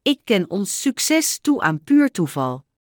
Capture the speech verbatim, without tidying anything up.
Ik ken ons succes toe aan puur toeval.